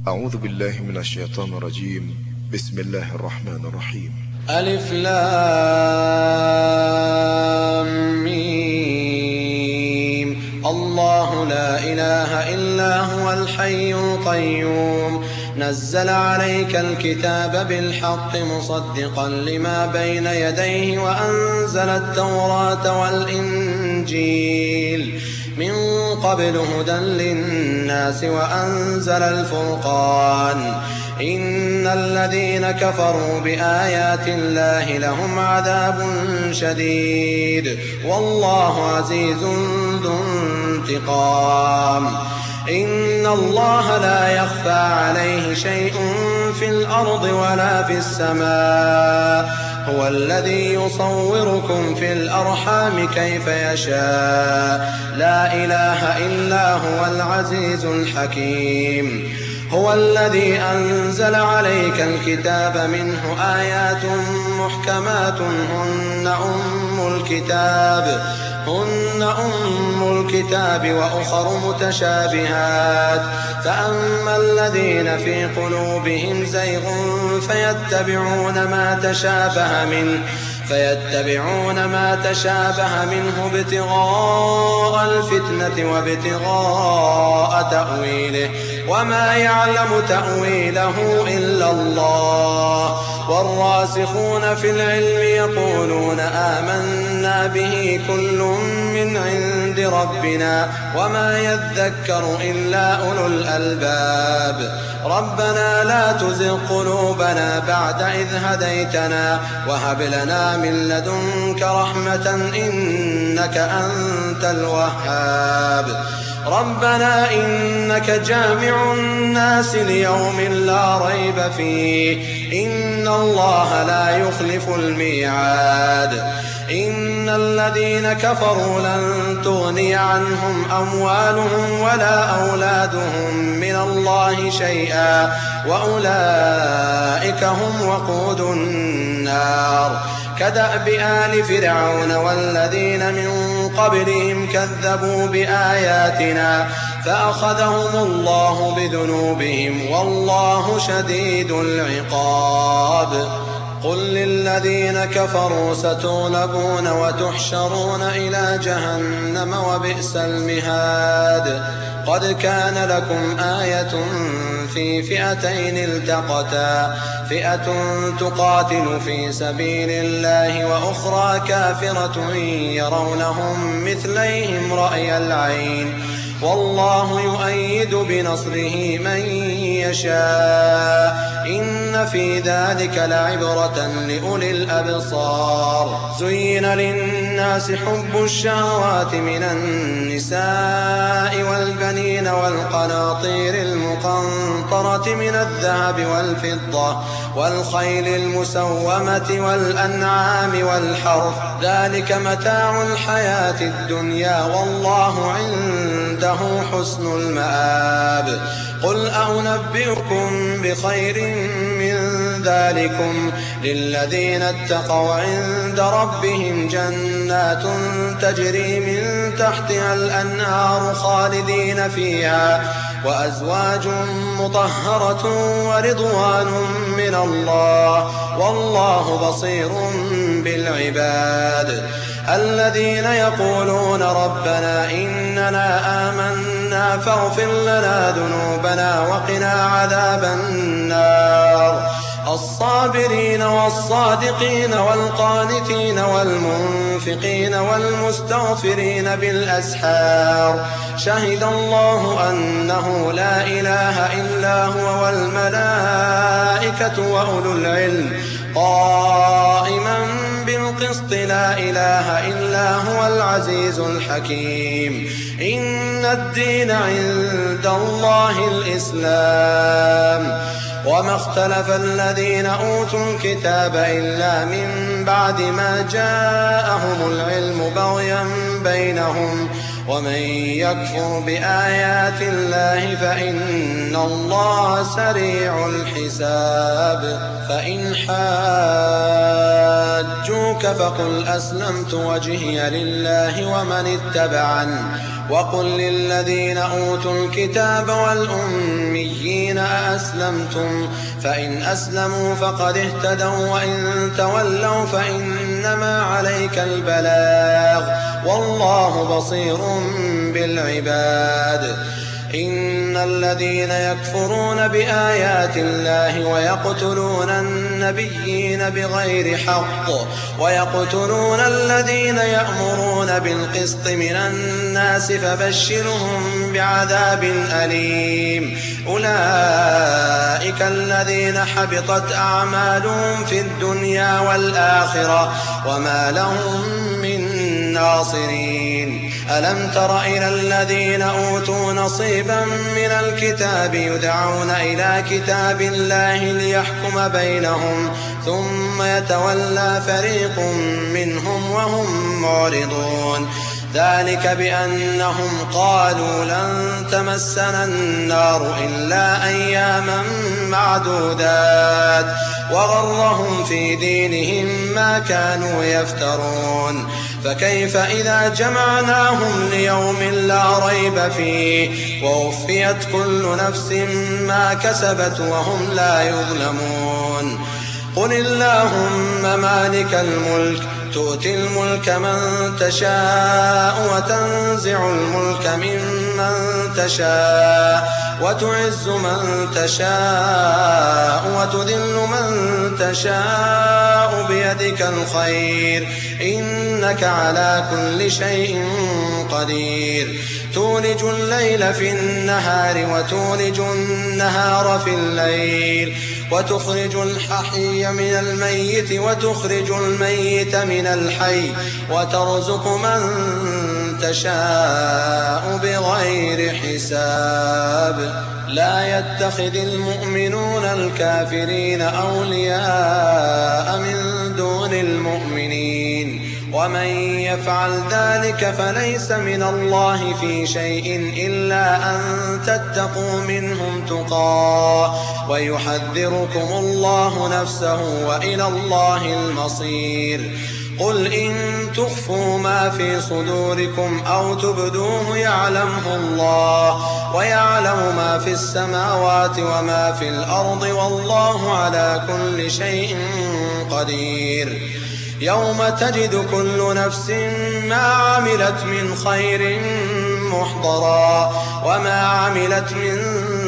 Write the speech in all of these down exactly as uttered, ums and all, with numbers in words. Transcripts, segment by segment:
أعوذ بالله من الشيطان الرجيم. بسم الله الرحمن الرحيم. ألف لام ميم. الله لا إله إلا هو الحي القيوم نزل عليك الكتاب بالحق مصدقا لما بين يديه وأنزل التوراة والإنجيل من قبل هدى للناس وأنزل الفرقان إن الذين كفروا بآيات الله لهم عذاب شديد والله عزيز ذو انتقام. إن الله لا يخفى عليه شيء في الأرض ولا في السماء هو الذي يصوركم في الأرحام كيف يشاء لا إله إلا هو العزيز الحكيم. هو الذي أنزل عليك الكتاب منه آيات محكمات هن أم الكتاب هن أم الكتاب وأخر متشابهات فأما الذين في قلوبهم زيغ فيتبعون ما تشابه منه فيتبعون ما تشابه منه ابتغاء الفتنة وابتغاء تأويله وما يعلم تأويله إلا الله والراسخون في العلم يقولون آمنا به كل من عند ربنا وما يذكر إلا أولو الألباب. ربنا لا تزغ قلوبنا بعد إذ هديتنا وهب لنا من لدنك رحمة إنك أنت الوهاب. ربنا إنك جامع الناس ليوم لا ريب فيه إن الله لا يخلف الميعاد. إن الذين كفروا لن تغني عنهم أموالهم ولا أولادهم من الله شيئا وأولئك هم وقود النار. كدأب آل فرعون والذين من قبلهم كذبوا بآياتنا فأخذهم الله بذنوبهم والله شديد العقاب. قل للذين كفروا ستغلبون وتحشرون إلى جهنم وبئس المهاد. قد كان لكم آية في فئتين التقتا فئة تقاتل في سبيل الله وأخرى كافرة يرونهم مثليهم رأي العين والله يؤيد بنصره من يشاء إن في ذلك لعبرة لأولي الأبصار. زين للناس حب الشهوات من النساء والبنين والقناطير المقنطرة من الذهب والفضة والخيل المسومة والأنعام والحرث ذلك متاع الحياة الدنيا والله عنده حسن المآب. قل أنبئكم بخير من ذلكم للذين اتقوا عند ربهم جنات تجري من تحتها الأنهار خالدين فيها وأزواج مطهرة ورضوان من الله والله بصير بالعباد. الذين يقولون ربنا إننا آمنا فاغفر لنا ذنوبنا وقنا عذاب النار. الصابرين والصادقين والقانتين والمنفقين والمستغفرين بالأسحار شهد الله أنه لا إله إلا هو والملائكة وأولو العلم قائما بالقسط لا إله إلا هو العزيز الحكيم. إن الدين عند الله الإسلام وما اختلف الذين أوتوا الكتاب إلا من بعد ما جاءهم العلم بغيا بينهم ومن يكفر بآيات الله فإن الله سريع الحساب. فإن حاجوك فقل أسلمت وجهي لله ومن اتبعني وقل للذين أوتوا الكتاب والأميين أأسلمتم فإن أسلموا فقد اهتدوا وإن تولوا فإنما عليك البلاغ والله بصير بالعباد. إن الذين يكفرون بآيات الله ويقتلون النبيين بغير حق ويقتلون الذين يأمرون بالقسط من الناس فبشرهم بعذاب أليم. أولئك الذين حبطت أعمالهم في الدنيا والآخرة وما لهم من ناصرين. ألم تر إلى الذين أوتوا نصيبا من الكتاب يدعون إلى كتاب الله ليحكم بينهم ثم يتولى فريق منهم وهم معرضون. ذلك بأنهم قالوا لن تمسنا النار إلا أياما معدودات وغرهم في دينهم ما كانوا يفترون. فكيف إذا جمعناهم ليوم لا ريب فيه ووفيت كل نفس ما كسبت وهم لا يظلمون. قل اللهم مالك الملك تؤتي الملك من تشاء وتنزع الملك ممن تشاء وتعز من تشاء وتذل من تشاء بيدك الخير إنك على كل شيء قدير. تولج الليل في النهار وتولج النهار في الليل وتخرج الحي من الميت وتخرج الميت من الحي وترزق من تشاء بغير حساب. لا يتخذ المؤمنون الكافرين أولياء من دون المؤمنين ومن يفعل ذلك فليس من الله في شيء إلا أن تتقوا منهم تقاه ويحذركم الله نفسه وإلى الله المصير. قل إن تخفوا ما في صدوركم أو تبدوه يعلمه الله ويعلم ما في السماوات وما في الأرض والله على كل شيء قدير. يوم تجد كل نفس ما عملت من خير محضرا وما عملت من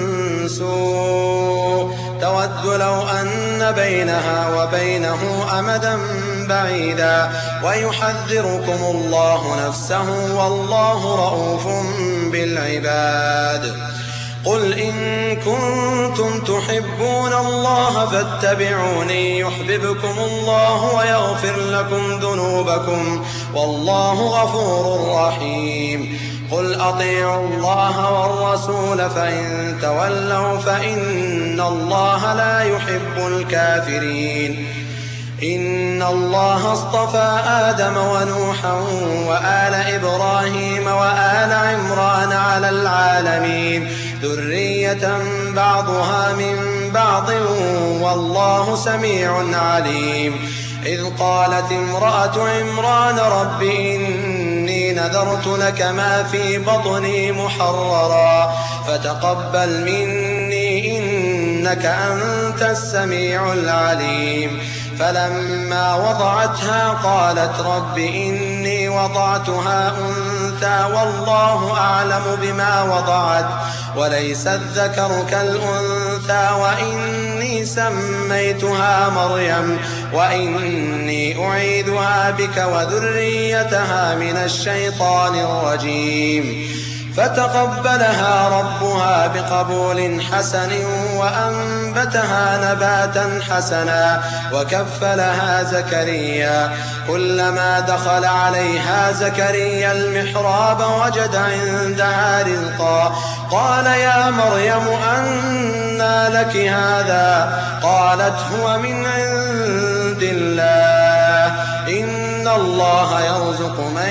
سوء تود لو أن بينها وبينه أمدا بعيدا ويحذركم الله نفسه والله رؤوف بالعباد. قل إن كنتم تحبون الله فاتبعوني يحببكم الله ويغفر لكم ذنوبكم والله غفور رحيم. قل أطيعوا الله والرسول فإن تولوا فإن الله لا يحب الكافرين. إن الله اصطفى آدم ونوحا وآل إبراهيم وآل عمران على العالمين ذرية بعضها من بعض والله سميع عليم. إذ قالت امرأة عمران رب إني نذرت لك ما في بطني محررا فتقبل مني إنك أنت السميع العليم. فلما وضعتها قالت رب إني وضعتها أنثى والله أعلم بما وضعت وليس الذكر كالأنثى وإني سميتها مريم وإني أعيذها بك وذريتها من الشيطان الرجيم. فتقبلها ربها بقبول حسن وأنبتها نباتا حسنا وكفلها زكريا. كلما دخل عليها زكريا المحراب وجد عندها رزقا قال يا مريم أنى لك هذا قالت هو من عند الله إن الله يرزق من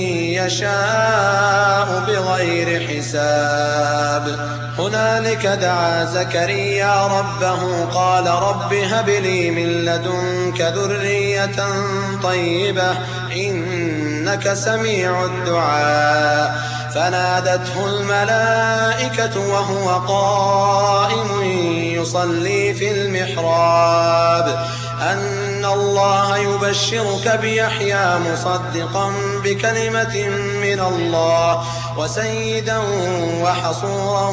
يشاء بغير حساب. هنالك دعا زكريا ربه قال رب هب لي من لدنك ذرية طيبة إنك سميع الدعاء. فنادته الملائكة وهو قائم يصلي في المحراب أن الله يبشرك بيحيى مصدقا بكلمة من الله وسيدا وحصورا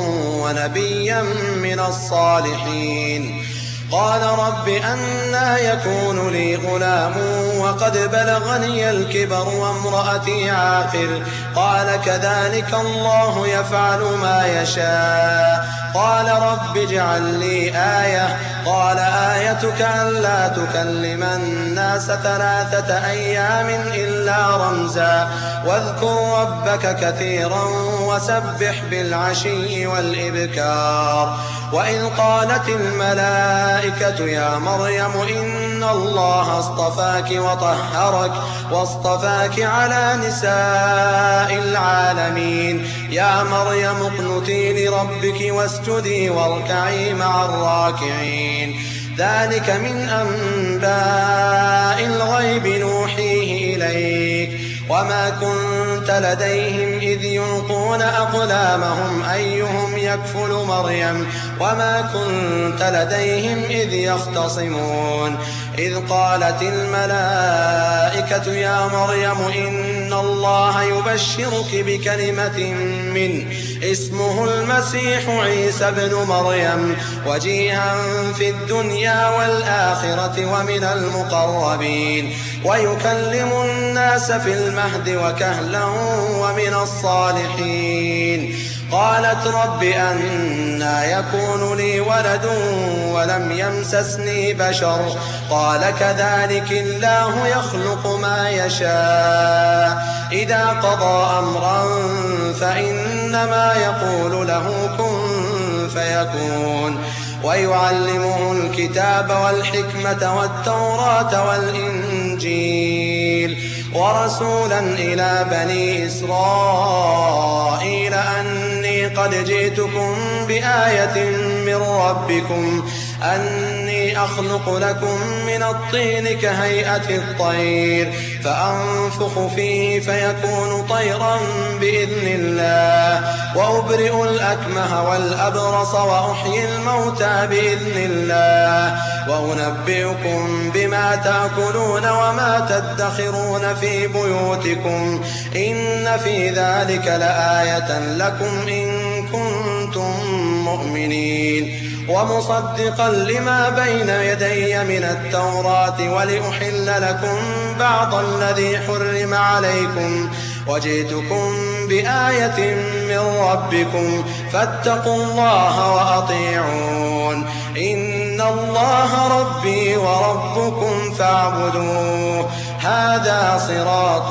ونبيا من الصالحين. قال رب أنى يكون لي غلام وقد بلغني الكبر وامرأتي عاقر؟ قال كذلك الله يفعل ما يشاء. قال رب اجعل لي آية. قال آيتك ألا تكلم الناس ثلاثة أيام إلا رمزا واذكر ربك كثيرا وسبح بالعشي والإبكار. وإذ قالت الملائكة يا مريم إن الله اصطفاك وطهرك واصطفاك على نساء العالمين يا مريم اقنتي لربك واسجدي واركعي مع الراكعين. ذلك من أنباء الغيب نوحيه إليك وما كنت لديهم إذ يلقون أقلامهم أيهم يكفل مريم وما كنت لديهم إذ يختصمون. إذ قالت الملائكة يا مريم إن الله يبشرك بكلمة منه اسمه المسيح عيسى ابن مريم وجيها في الدنيا والآخرة ومن المقربين ويكلم الناس في المهد وكهلا ومن الصالحين. قالت رب أنى يكون لي ولد ولم يمسسني بشر؟ قال كذلك الله يخلق ما يشاء إذا قضى أمرا فإنما يقول له كن فيكون. ويعلمه الكتاب والحكمة والتوراة والإنجيل ورسولا إلى بني إسرائيل أني قد جئتكم بآية من ربكم أني أخلق لكم من الطين كهيئة الطير فأنفخ فيه فيكون طيرا بإذن الله وأبرئ الأكمه والأبرص وأحيي الموتى بإذن الله وأنبئكم بما تأكلون وما تدخرون في بيوتكم إن في ذلك لآية لكم إن كنتم مؤمنين. ومصدقا لما بين يدي من التوراة ولأحل لكم بعض الذي حرم عليكم وجئتكم بآية من ربكم فاتقوا الله وأطيعون إن الله ربي وربكم فاعبدوه هذا صراط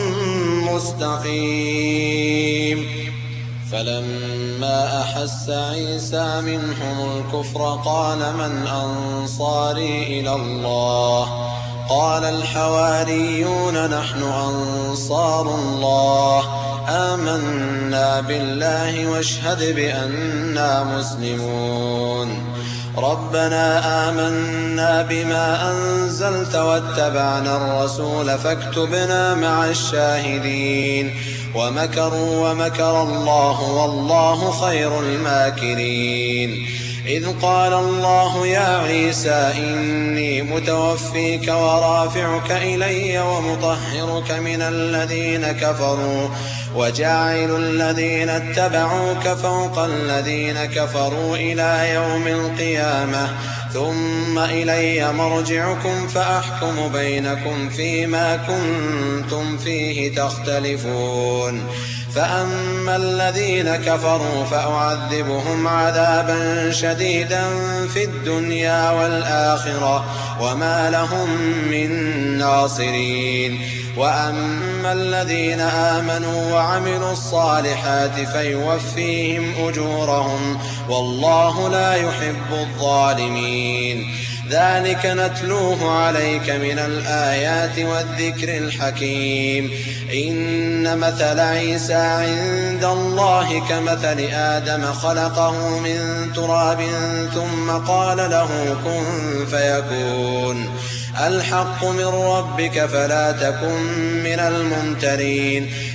مستقيم. فلما أحس عيسى منهم الكفر قال من أنصاري إلى الله؟ قال الحواريون نحن أنصار الله آمنا بالله واشهد بأننا مسلمون. ربنا آمنا بما أنزلت واتبعنا الرسول فاكتبنا مع الشاهدين. ومكروا ومكر الله والله خير الماكرين. إذ قال الله يا عيسى إني متوفيك ورافعك إلي ومطهرك من الذين كفروا وجاعل الذين اتبعوك فوق الذين كفروا إلى يوم القيامة ثم إلي مرجعكم فأحكم بينكم فيما كنتم فيه تختلفون. فأما الذين كفروا فأعذبهم عذابا شديدا في الدنيا والآخرة وما لهم من ناصرين. وأما الذين آمنوا وعملوا الصالحات فيوفيهم أجورهم والله لا يحب الظالمين. ذلك نتلوه عليك من الآيات والذكر الحكيم. إن مثل عيسى عند الله كمثل آدم خلقه من تراب ثم قال له كن فيكون. الحق من ربك فلا تكن من الممترين.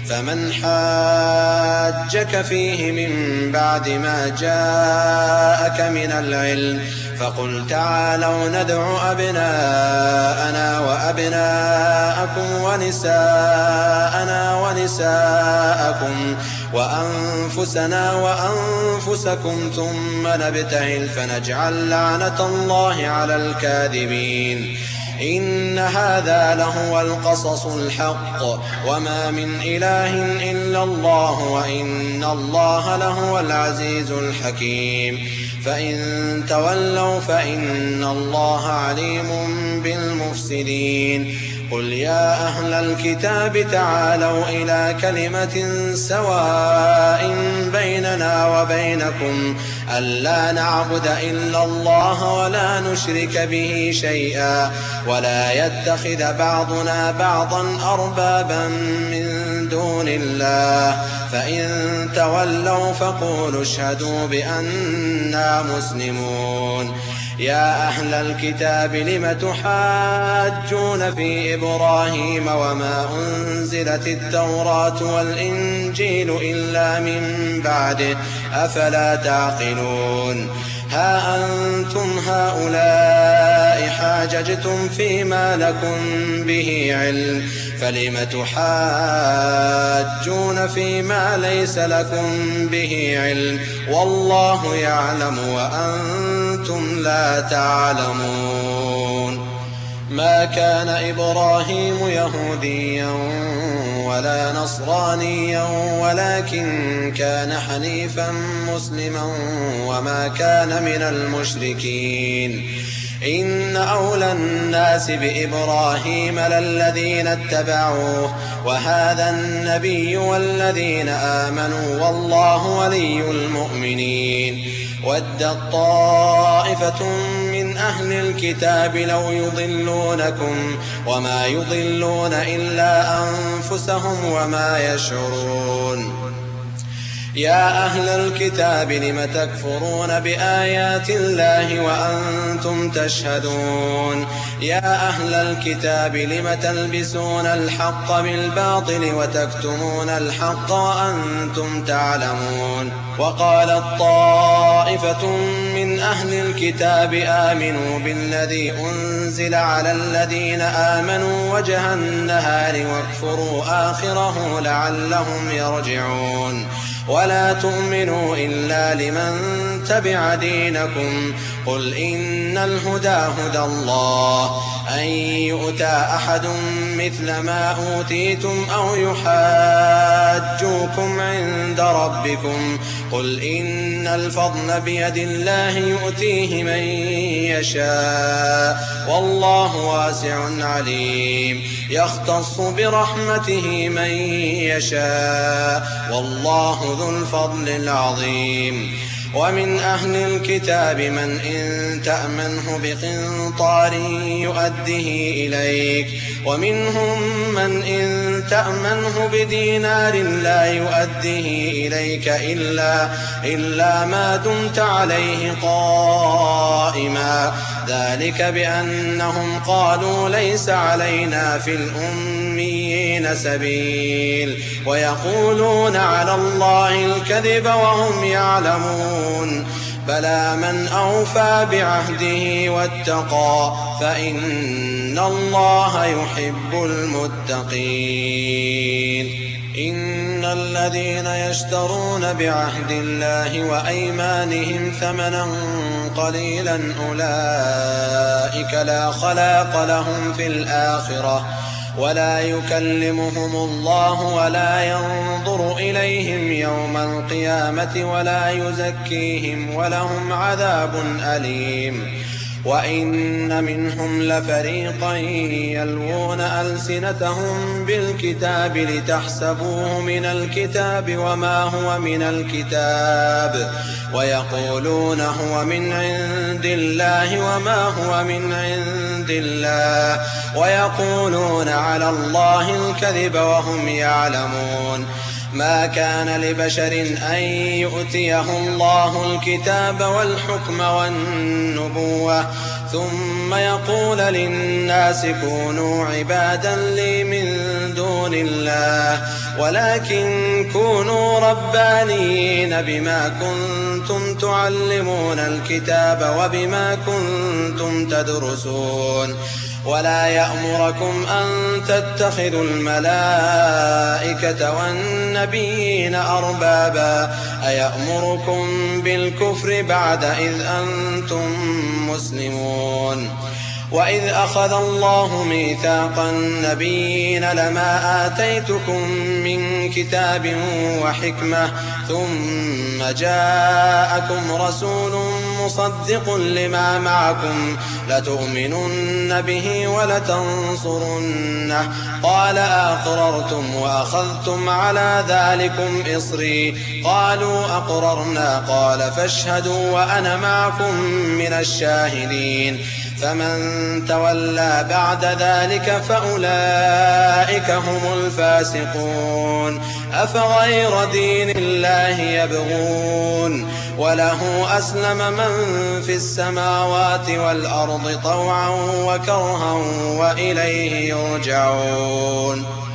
فمن حاجك فيه من بعد ما جاءك من العلم فقل تعالوا ندع أبناءنا وأبناءكم ونساءنا ونساءكم وأنفسنا وأنفسكم ثم نبتهل فنجعل لعنة الله على الكاذبين. إن هذا لهو القصص الحق وما من إله إلا الله وإن الله لهو العزيز الحكيم. فإن تولوا فإن الله عليم بالمفسدين. قل يا أهل الكتاب تعالوا إلى كلمة سواء بيننا وبينكم ألا نعبد إلا الله ولا نشرك به شيئا ولا يتخذ بعضنا بعضا أربابا من دون الله فإن تولوا فقولوا اشهدوا بأننا مسلمون. يا أهل الكتاب لم تحاجون في إبراهيم وما أنزلت التوراة والإنجيل إلا من بعده أفلا تعقلون. ها أنتم هؤلاء حاججتم فيما لكم به علم فلم تحاجون فيما ليس لكم به علم والله يعلم وأنتم لا تعلمون. ما كان إبراهيم يهوديا ولا نصرانيا ولكن كان حنيفا مسلما وما كان من المشركين. إن أولى الناس بإبراهيم للذين اتبعوه وهذا النبي والذين آمنوا والله ولي المؤمنين. ودت طائفة من أهل الكتاب لو يضلونكم وما يضلون إلا أنفسهم وما يشعرون. يا أهل الكتاب لم تكفرون بآيات الله وأنتم تشهدون. يا أهل الكتاب لم تلبسون الحق بالباطل وتكتمون الحق وأنتم تعلمون. وقالت طائفة من أهل الكتاب آمنوا بالذي أنزل على الذين آمنوا وجه النهار واكفروا آخره لعلهم يرجعون. ولا تؤمنوا إلا لمن تبع دينكم قل إن الهدى هدى الله أن يؤتى أحد مثل ما أوتيتم أو يحاجوكم عند ربكم قل إن الفضل بيد الله يؤتيه من يشاء والله واسع عليم. يختص برحمته من يشاء والله ذو الفضل العظيم. ومن أهل الكتاب من إن تأمنه بقنطار يؤده إليك ومنهم من إن تأمنه بدينار لا يؤده إليك إلا, إلا ما دمت عليه قائما ذلك بأنهم قالوا ليس علينا في الأميين سبيل ويقولون على الله الكذب وهم يعلمون. بلى من أوفى بعهده واتقى فإن الله يحب المتقين. إن الذين يشترون بعهد الله وأيمانهم ثمنا قليلا أولئك لا خلاق لهم في الآخرة ولا يكلمهم الله ولا ينظر إليهم يوم القيامة ولا يزكيهم ولهم عذاب أليم. وإن منهم لفريقا يلوون ألسنتهم بالكتاب لتحسبوه من الكتاب وما هو من الكتاب ويقولون هو من عند الله وما هو من عند الله ويقولون على الله الكذب وهم يعلمون. ما كان لبشر أن يؤتيه الله الكتاب والحكم والنبوة ثم يقول للناس كونوا عبادا لي من دون الله ولكن كونوا ربانيين بما كنتم تعلمون الكتاب وبما كنتم تدرسون ولا يأمركم أن تتخذوا الملائكة والنبيين أربابا أيأمركم بالكفر بعد إذ أنتم مسلمون وإذ أخذ الله ميثاق النبيين لما آتيتكم من كتاب وحكمة ثم جاءكم رسول مصدق لما معكم لتؤمنن به ولتنصرنه قال أقررتم وأخذتم على ذلكم إصري قالوا أقررنا قال فاشهدوا وأنا معكم من الشاهدين فمن تولى بعد ذلك فأولئك هم الفاسقون أفغير دين الله يبغون وله أسلم من في السماوات والأرض طوعا وكرها وإليه يرجعون.